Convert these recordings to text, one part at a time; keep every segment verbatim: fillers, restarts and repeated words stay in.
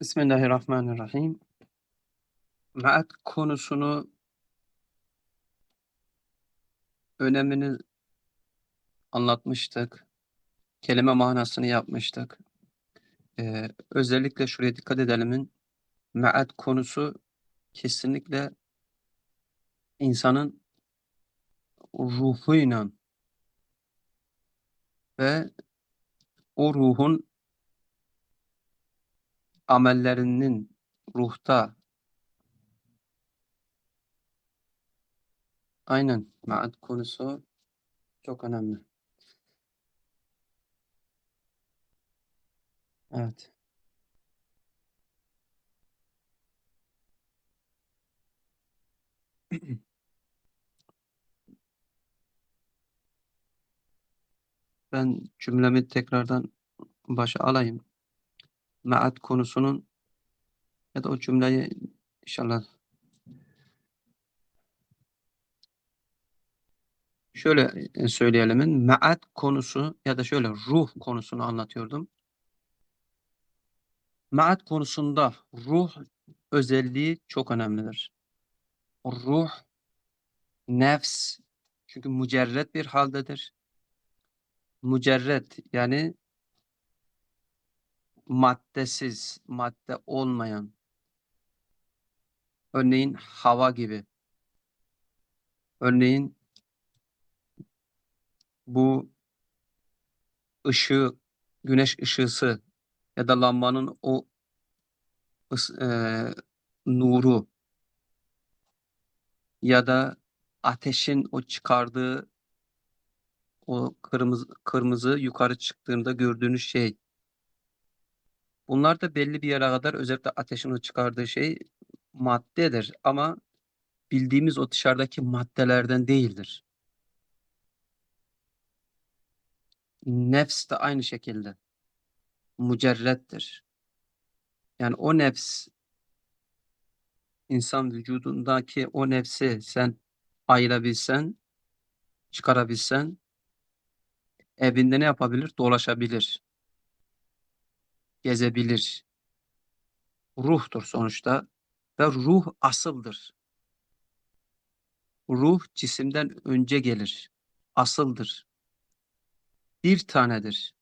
Bismillahirrahmanirrahim. Maat konusunu, önemini anlatmıştık. Kelime manasını yapmıştık. Eee, özellikle şuraya dikkat edelimin, maat konusu kesinlikle insanın ruhuyla ve o ruhun amellerinin ruhta aynen maat konusu çok önemli. Evet. Ben cümlemi tekrardan başa alayım. Maat konusunun ya da o cümleyi inşallah şöyle, eee, söyleyelim, maat konusu ya da şöyle ruh konusunu anlatıyordum. Maat konusunda ruh özelliği çok önemlidir. Ruh, nefs çünkü mücerret bir haldedir. Mücerret yani maddesiz, madde olmayan, örneğin hava gibi, örneğin bu ışığı, güneş ışısı ya da lambanın o ıs eee, nuru ya da ateşin o çıkardığı o kırmızı kırmızı yukarı çıktığında gördüğünüz şey. Bunlar da belli bir yere kadar özellikle ateşin o çıkardığı şey maddedir ama bildiğimiz o dışarıdaki maddelerden değildir. Nefs de aynı şekilde mücerrettir. Yani o nefs, insan vücudundaki o nefsi sen ayırabilsen, çıkarabilsen evinde ne yapabilir? Dolaşabilir, gezebilir. Ruhtur sonuçta ve ruh asıldır. Ruh cisimden önce gelir, asıldır, bir tanedir,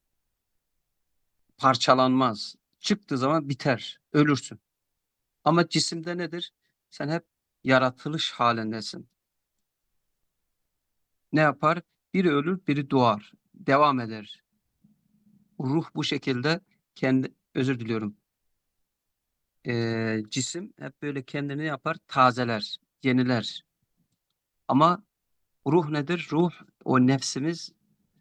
parçalanmaz. Çıktığı zaman biter, ölürsün. Ama cisimde nedir? Sen hep yaratılış halindesin. Ne yapar? Biri ölür, biri doğar, devam eder. Ruh bu şekilde kendi, özür diliyorum, eee, cisim hep böyle kendini yapar? Tazeler, yeniler. Ama ruh nedir? Ruh, o nefsimiz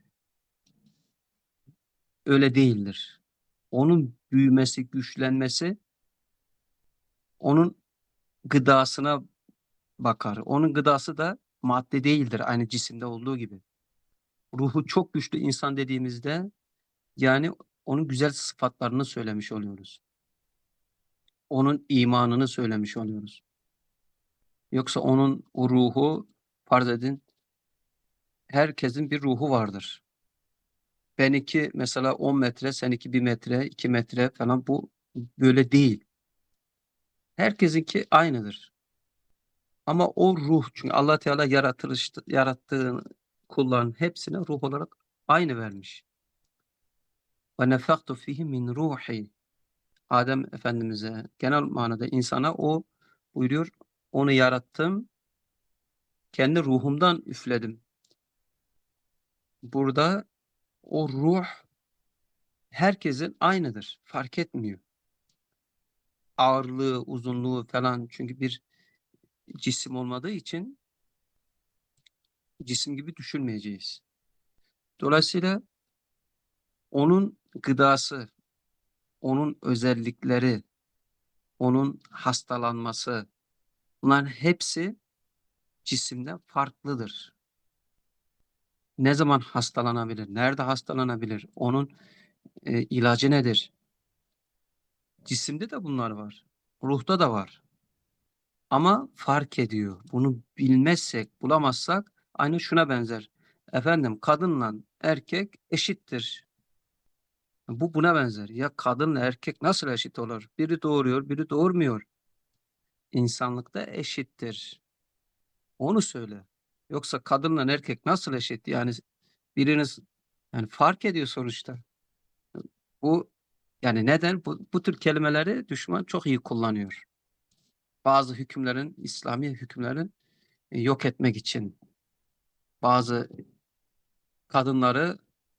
öyle değildir. Onun büyümesi, güçlenmesi onun gıdasına bakar. Onun gıdası da madde değildir aynı cisimde olduğu gibi. Ruhu çok güçlü insan dediğimizde yani onun güzel sıfatlarını söylemiş oluyoruz. Onun imanını söylemiş oluyoruz. Yoksa onun o ruhu farz edin herkesin bir ruhu vardır. Benimki mesela on metre, seninki bir metre, iki metre falan bu böyle değil. Herkesinki aynıdır. Ama o ruh çünkü Allah Teala yaratılış yarattığı kulların hepsine ruh olarak aynı vermiş. Ve nefaktu fihi min ruhi. Adem Efendimiz'e genel manada insana o buyuruyor. Onu yarattım, kendi ruhumdan üfledim. Burada o ruh herkesin aynıdır. Fark etmiyor. Ağırlığı, uzunluğu falan çünkü bir cisim olmadığı için cisim gibi düşünmeyeceğiz. Dolayısıyla onun gıdası, onun özellikleri, onun hastalanması, bunların hepsi cisimden farklıdır. Ne zaman hastalanabilir? Nerede hastalanabilir? Onun, eee, ilacı nedir? Cisimde de bunlar var. Ruhta da var. Ama fark ediyor. Bunu bilmezsek, bulamazsak aynı şuna benzer. Efendim kadınla erkek eşittir. Bu buna benzer. Ya kadınla erkek nasıl eşit olur? Biri doğuruyor, biri doğurmuyor. İnsanlıkta eşittir. Onu söyle. Yoksa kadınla erkek nasıl eşit? Yani biriniz yani fark ediyor sonuçta. Bu yani neden? Bu, bu tür kelimeleri düşman çok iyi kullanıyor. Bazı hükümlerin, İslami hükümlerin e, yok etmek için. Bazı kadınları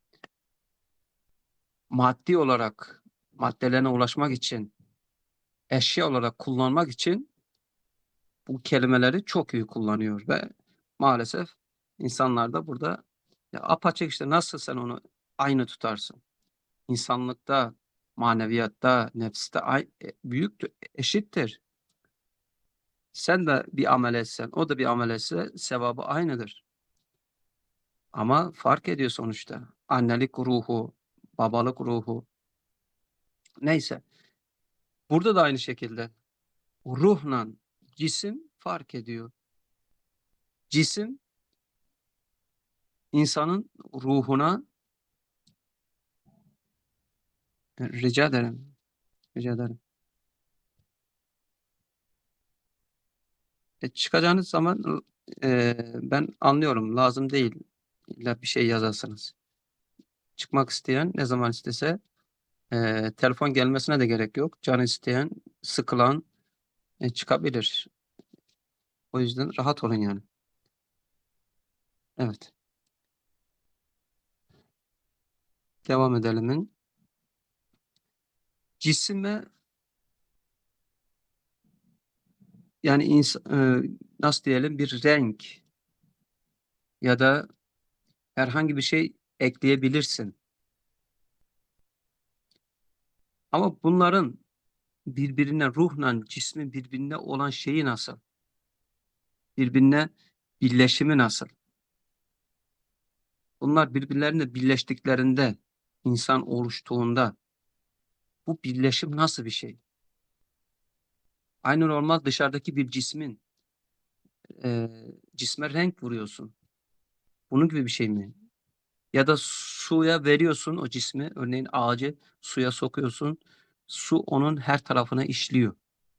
maddi olarak maddelerine ulaşmak için, eşya olarak kullanmak için bu kelimeleri çok iyi kullanıyor ve maalesef insanlar da burada ya apaçık işte nasıl sen onu aynı tutarsın? İnsanlıkta, maneviyatta, nefste ay, e, büyüktür, eşittir. Sen de bir amel etsen, o da bir amel etse sevabı aynıdır. Ama fark ediyor sonuçta. Annelik ruhu, babalık ruhu. Neyse. Burada da aynı şekilde ruhla cisim fark ediyor. Cisim insanın ruhuna rica ederim. Rica ederim. E, çıkacağınız zaman e, ben anlıyorum. Lazım değil. İlla bir şey yazasınız. Çıkmak isteyen ne zaman istese e, telefon gelmesine de gerek yok. Canı isteyen, sıkılan e, çıkabilir. O yüzden rahat olun yani. Evet. Devam edelim. Cisime yani ins- e, nasıl diyelim bir renk ya da herhangi bir şey ekleyebilirsin. Ama bunların birbirine ruhla cismin birbirine olan şeyi nasıl? Birbirine birleşimi nasıl? Bunlar birbirlerine birleştiklerinde, insan oluştuğunda bu birleşim nasıl bir şey? Aynı normal dışarıdaki bir cismin e, cisme renk vuruyorsun. Bunun gibi bir şey mi? Ya da suya veriyorsun o cismi, örneğin ağacı suya sokuyorsun, su onun her tarafına işliyor.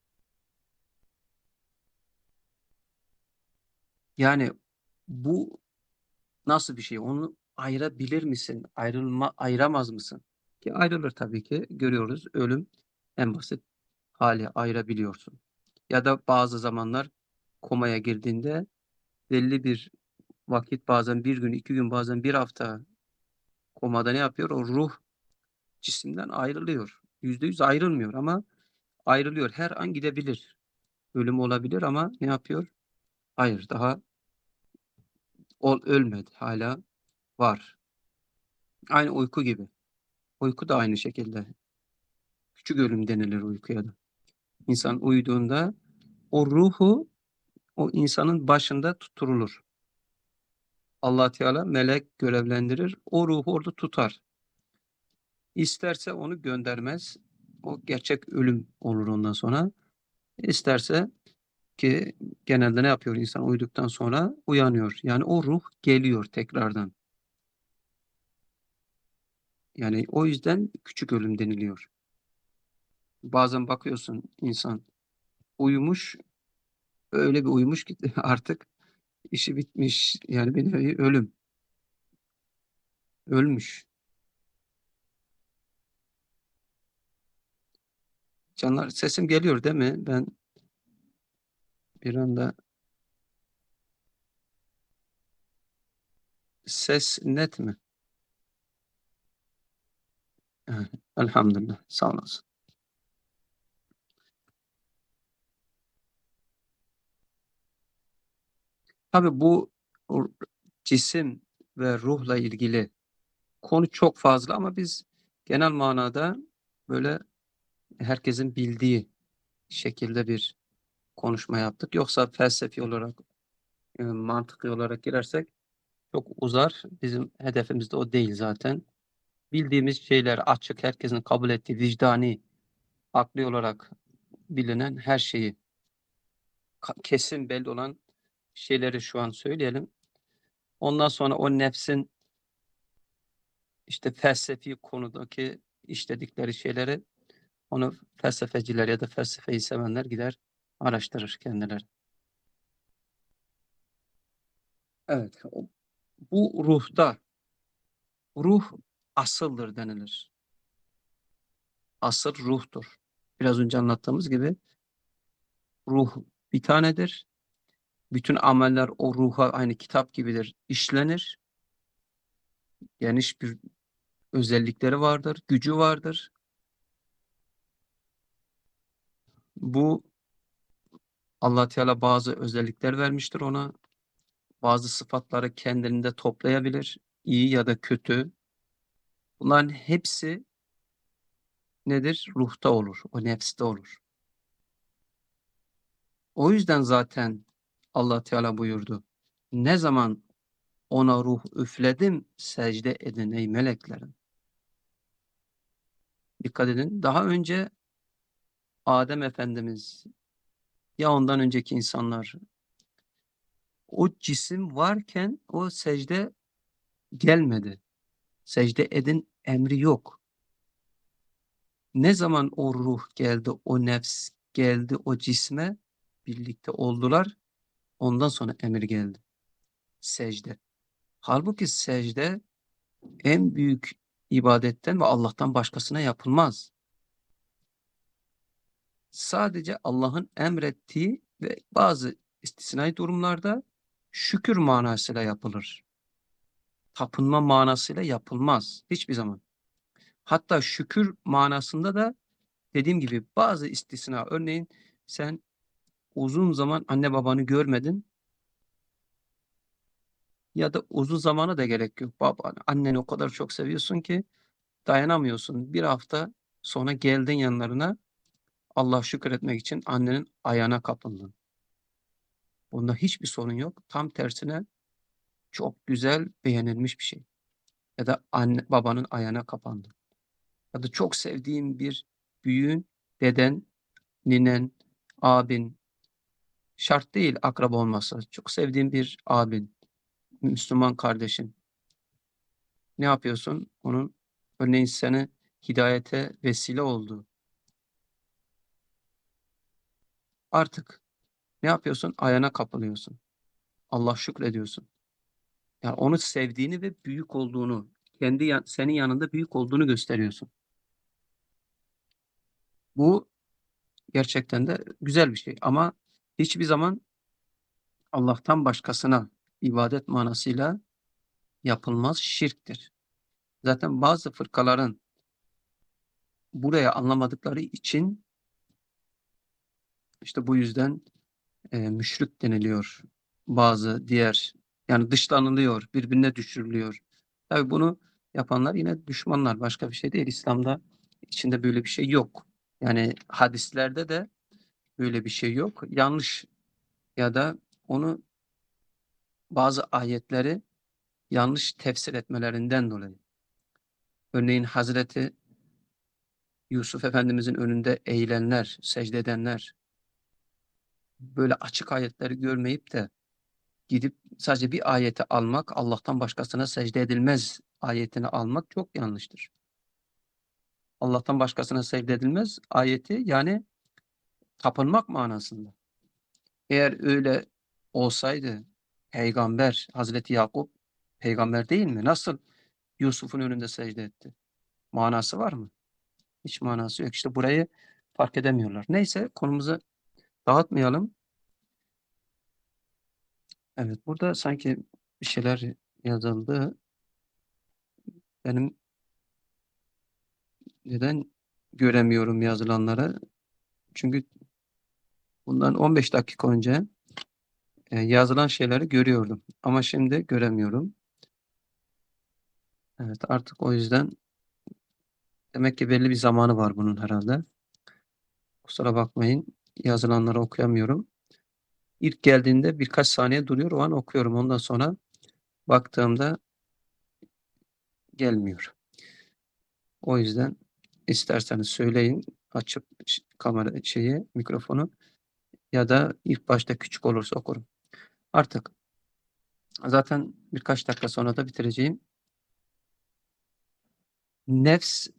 Yani bu nasıl bir şey? Onu ayırabilir misin? Ayrılma, ayıramaz mısın? Ki ayrılır tabii ki. Görüyoruz. Ölüm en basit hali ayırabiliyorsun. Ya da bazı zamanlar komaya girdiğinde belli bir vakit bazen bir gün, iki gün, bazen bir hafta komada ne yapıyor? O ruh cisimden ayrılıyor. Yüzde yüz ayrılmıyor ama ayrılıyor. Her an gidebilir. Ölüm olabilir ama ne yapıyor? Hayır, daha ol, ölmedi. Hala var. Aynı uyku gibi. Uyku da aynı şekilde. Küçük ölüm denilir uykuya da. İnsan uyuduğunda o ruhu o insanın başında tutturulur. Allah Teala melek görevlendirir. O ruhu orada tutar. İsterse onu göndermez. O gerçek ölüm olur ondan sonra. İsterse ki genelde ne yapıyor insan uyuduktan sonra uyanıyor. Yani o ruh geliyor tekrardan. Yani o yüzden küçük ölüm deniliyor. Bazen bakıyorsun insan uyumuş, öyle bir uyumuş ki artık işi bitmiş. Yani bir nevi ölüm. Ölmüş. Canlar sesim geliyor değil mi? Ben bir anda ses net mi? Ha, elhamdülillah. Sağ olasın. Tabii bu o cisim ve ruhla ilgili konu çok fazla ama biz genel manada böyle herkesin bildiği şekilde bir konuşma yaptık. Yoksa felsefi olarak, e, mantıklı olarak girersek çok uzar. Bizim hedefimiz de o değil zaten. Bildiğimiz şeyler açık, herkesin kabul ettiği, vicdani, akli olarak bilinen her şeyi ka- kesin belli olan şeyleri şu an söyleyelim. Ondan sonra o nefsin işte felsefi konudaki işledikleri şeyleri onu felsefeciler ya da felsefeyi sevenler gider araştırır kendileri. Evet, o- bu ruhta, ruh asıldır denilir. Asıl ruhtur. Biraz önce anlattığımız gibi ruh bir tanedir. Bütün ameller o ruha aynı kitap gibidir, işlenir. Geniş bir özellikleri vardır, gücü vardır. Bu Allah Teala bazı özellikler vermiştir ona. Bazı sıfatları kendinde toplayabilir, iyi ya da kötü. Bunların hepsi nedir? Ruhta olur, o nefste olur. O yüzden zaten Allah Teala buyurdu. Ne zaman ona ruh üfledim, secde edin ey meleklerim. Dikkat edin. Daha önce Adem Efendimiz ya ondan önceki insanlar o cisim varken o secde gelmedi. Secde edin emri yok. Ne zaman o ruh geldi, o nefs geldi o cisme birlikte oldular. Ondan sonra emir geldi. Secde. Halbuki secde en büyük ibadetten ve Allah'tan başkasına yapılmaz. Sadece Allah'ın emrettiği ve bazı istisnai durumlarda şükür manasıyla yapılır. Tapınma manasıyla yapılmaz hiçbir zaman. Hatta şükür manasında da dediğim gibi bazı istisna. Örneğin sen uzun zaman anne babanı görmedin ya da uzun zamana da gerek yok. Baba, anneni o kadar çok seviyorsun ki dayanamıyorsun. Bir hafta sonra geldin yanlarına Allah'a şükretmek için annenin ayağına kapındın. Bunda hiçbir sorun yok. Tam tersine çok güzel, beğenilmiş bir şey. Ya da anne babanın ayağına kapandın. Ya da çok sevdiğin bir büyüğün, deden, ninen, abin, şart değil akraba olması. Çok sevdiğin bir abin, Müslüman kardeşin. Ne yapıyorsun? Onun örneğin seni hidayete vesile oldu. Artık ne yapıyorsun? Ayağına kapılıyorsun. Allah şükrediyorsun. Yani onu sevdiğini ve büyük olduğunu, kendi ya- senin yanında büyük olduğunu gösteriyorsun. Bu gerçekten de güzel bir şey ama hiçbir zaman Allah'tan başkasına ibadet manasıyla yapılmaz, şirktir. Zaten bazı fırkaların buraya anlamadıkları için işte bu yüzden eee, müşrik deniliyor. Bazı diğer yani dışlanılıyor, birbirine düşürülüyor. Tabii bunu yapanlar yine düşmanlar. Başka bir şey değil. İslam'da içinde böyle bir şey yok. Yani hadislerde de böyle bir şey yok. Yanlış ya da onu bazı ayetleri yanlış tefsir etmelerinden dolayı. Örneğin Hazreti Yusuf Efendimizin önünde eğilenler, secde edenler, böyle açık ayetleri görmeyip de gidip sadece bir ayeti almak, Allah'tan başkasına secde edilmez ayetini almak çok yanlıştır. Allah'tan başkasına secde edilmez ayeti yani tapınmak manasında. Eğer öyle olsaydı peygamber Hazreti Yakup peygamber değil mi? Nasıl Yusuf'un önünde secde etti? Manası var mı? Hiç manası yok. İşte burayı fark edemiyorlar. Neyse konumuzu dağıtmayalım. Evet burada sanki bir şeyler yazıldı. Benim neden göremiyorum yazılanları? Çünkü bundan on beş dakika önce e, yazılan şeyleri görüyordum. Ama şimdi göremiyorum. Evet artık o yüzden demek ki belli bir zamanı var bunun herhalde. Kusura bakmayın. Yazılanları okuyamıyorum. İlk geldiğinde birkaç saniye duruyor. O an okuyorum. Ondan sonra baktığımda gelmiyor. O yüzden isterseniz söyleyin. Açıp kamera şeyi, mikrofonu ya da ilk başta küçük olursa okurum. Artık zaten birkaç dakika sonra da bitireceğim. Nefs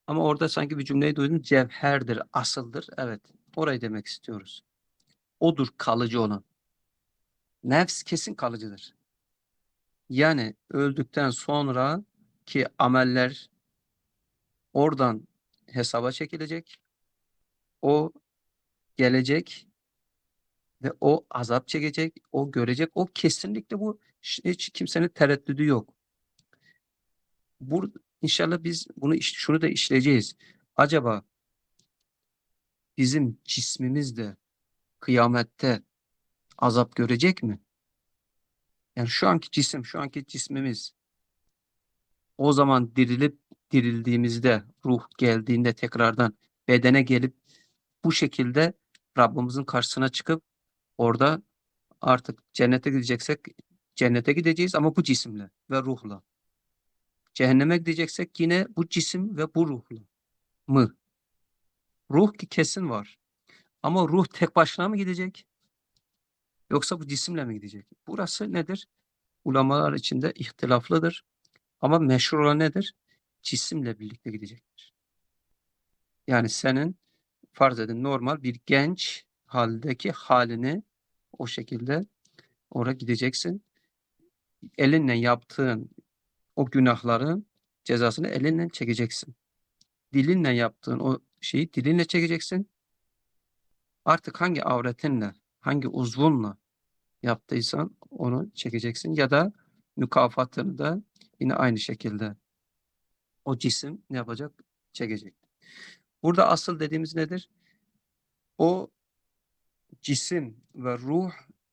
Ama orada sanki bir cümleyi duydum. Cevherdir, asıldır. Evet. Orayı demek istiyoruz. Odur kalıcı olan. Nefs kesin kalıcıdır. Yani öldükten sonra ki ameller oradan hesaba çekilecek. O gelecek ve o azap çekecek, o görecek. O kesinlikle bu hiç kimsenin tereddüdü yok. Bur inşallah biz bunu şunu da işleyeceğiz. Acaba bizim cismimiz de kıyamette azap görecek mi? Yani şu anki cisim, şu anki cismimiz o zaman dirilip dirildiğimizde, ruh geldiğinde tekrardan bedene gelip bu şekilde Rabbimizin karşısına çıkıp orada artık cennete gideceksek cennete gideceğiz ama bu cisimle ve ruhla. Cehenneme gideceksek yine bu cisim ve bu ruhla mı? Ruh ki kesin var. Ama ruh tek başına mı gidecek? Yoksa bu cisimle mi gidecek? Burası nedir? Ulamalar içinde ihtilaflıdır. Ama meşhur olan nedir? Cisimle birlikte gidecektir. Yani senin farz edin normal bir genç haldeki halini o şekilde oraya gideceksin. Elinle yaptığın o günahların cezasını elinle çekeceksin. Dilinle yaptığın o şeyi dilinle çekeceksin. Artık hangi avretinle, hangi uzvunla yaptıysan onu çekeceksin ya da mükafatını da yine aynı şekilde o cisim ne yapacak? Çekecek. Burada asıl dediğimiz nedir? O cisim ve ruh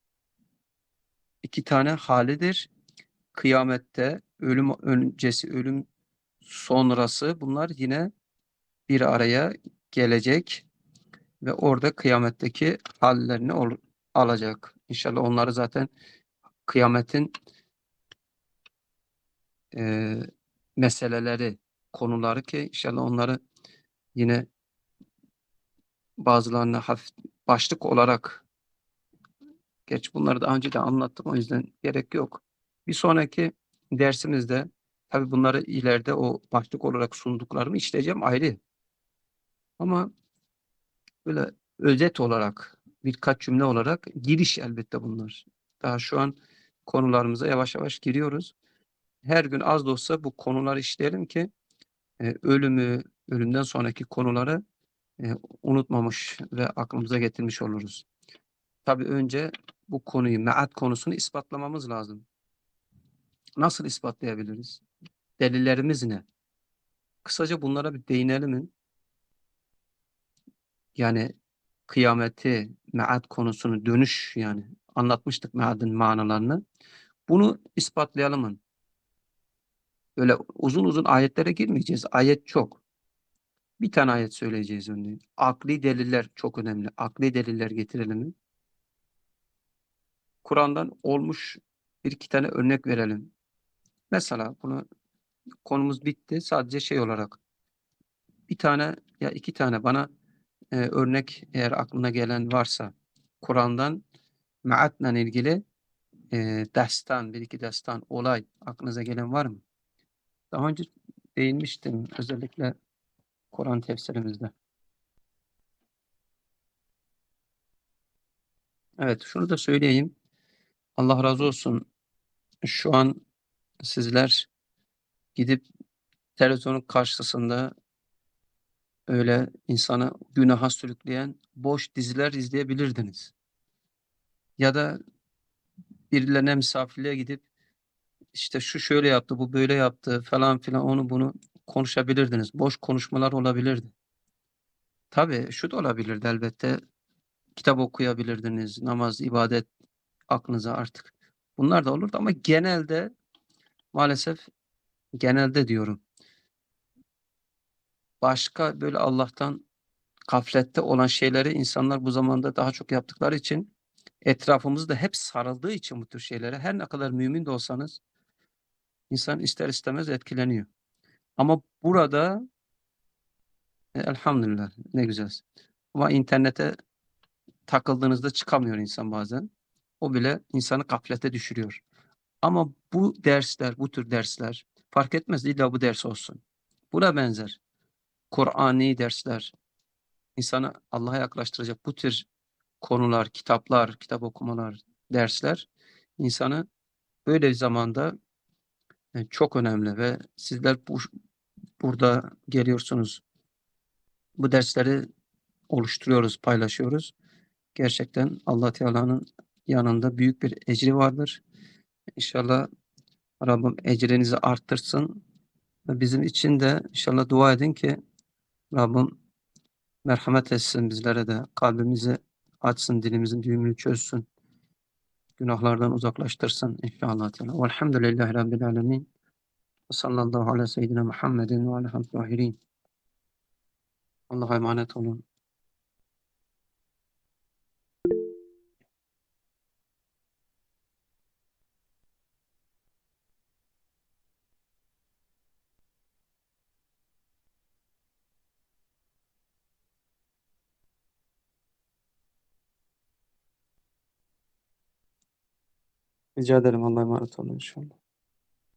iki tane halidir. Kıyamette ölüm öncesi, ölüm sonrası bunlar yine bir araya gelecek ve orada kıyametteki hallerini ol- alacak. İnşallah onları zaten kıyametin e, meseleleri, konuları ki inşallah onları yine bazılarına hafif başlık olarak geç bunları daha önce de anlattım o yüzden gerek yok. Bir sonraki dersimizde tabii bunları ileride o başlık olarak sunduklarımı işleyeceğim ayrı. Ama böyle özet olarak birkaç cümle olarak giriş elbette bunlar. Daha şu an konularımıza yavaş yavaş giriyoruz. Her gün az da olsa bu konuları işleyelim ki e, ölümü, ölümden sonraki konuları e, unutmamış ve aklımıza getirmiş oluruz. Tabii önce bu konuyu, meat konusunu ispatlamamız lazım. Nasıl ispatlayabiliriz? Delillerimiz ne? Kısaca bunlara bir değinelim. Yani kıyameti, meat konusunu, dönüş yani anlatmıştık meadın manalarını. Bunu ispatlayalım. Böyle uzun uzun ayetlere girmeyeceğiz. Ayet çok. Bir tane ayet söyleyeceğiz örneğin. Akli deliller çok önemli. Akli deliller getirelim. Kur'an'dan olmuş bir iki tane örnek verelim. Mesela bunu konumuz bitti. Sadece şey olarak bir tane ya iki tane bana e, örnek eğer aklına gelen varsa Kur'an'dan Ma'at'la ilgili e, destan, bir iki destan, olay aklınıza gelen var mı? Daha önce değinmiştim özellikle Kur'an tefsirimizde. Evet, şunu da söyleyeyim. Allah razı olsun. Şu an sizler gidip televizyonun karşısında öyle insanı günaha sürükleyen boş diziler izleyebilirdiniz. Ya da birilerine misafirliğe gidip işte şu şöyle yaptı, bu böyle yaptı falan filan onu bunu konuşabilirdiniz. Boş konuşmalar olabilirdi. Tabii şu da olabilirdi elbette. Kitap okuyabilirdiniz, namaz, ibadet aklınıza artık. Bunlar da olurdu ama genelde maalesef genelde diyorum başka böyle Allah'tan gaflette olan şeyleri insanlar bu zamanda daha çok yaptıkları için etrafımızda hep sarıldığı için bu tür şeylere her ne kadar mümin de olsanız insan ister istemez etkileniyor. Ama burada e, elhamdülillah ne güzel. Ama internete takıldığınızda çıkamıyor insan bazen. O bile insanı gaflete düşürüyor. Ama bu dersler, bu tür dersler fark etmez illa bu ders olsun. Buna benzer. Kur'ani dersler, insanı Allah'a yaklaştıracak bu tür konular, kitaplar, kitap okumalar, dersler insanı böyle bir zamanda e, çok önemli ve sizler bu, burada geliyorsunuz. Bu dersleri oluşturuyoruz, paylaşıyoruz. Gerçekten Allah Teala'nın yanında büyük bir ecri vardır. İnşallah Rabbim ecrinizi arttırsın. Ve bizim için de inşallah dua edin ki Rabbim merhamet etsin bizlere de. Kalbimizi açsın, dilimizin düğümünü çözsün. Günahlardan uzaklaştırsın inşallah Teala. Velhamdülillahi Rabbil alemin. Ve sallallahu ala seyyidina Muhammedin ve ala tahirin. Allah'a emanet olun. Rica ederim. Allah'a emanet olun inşallah.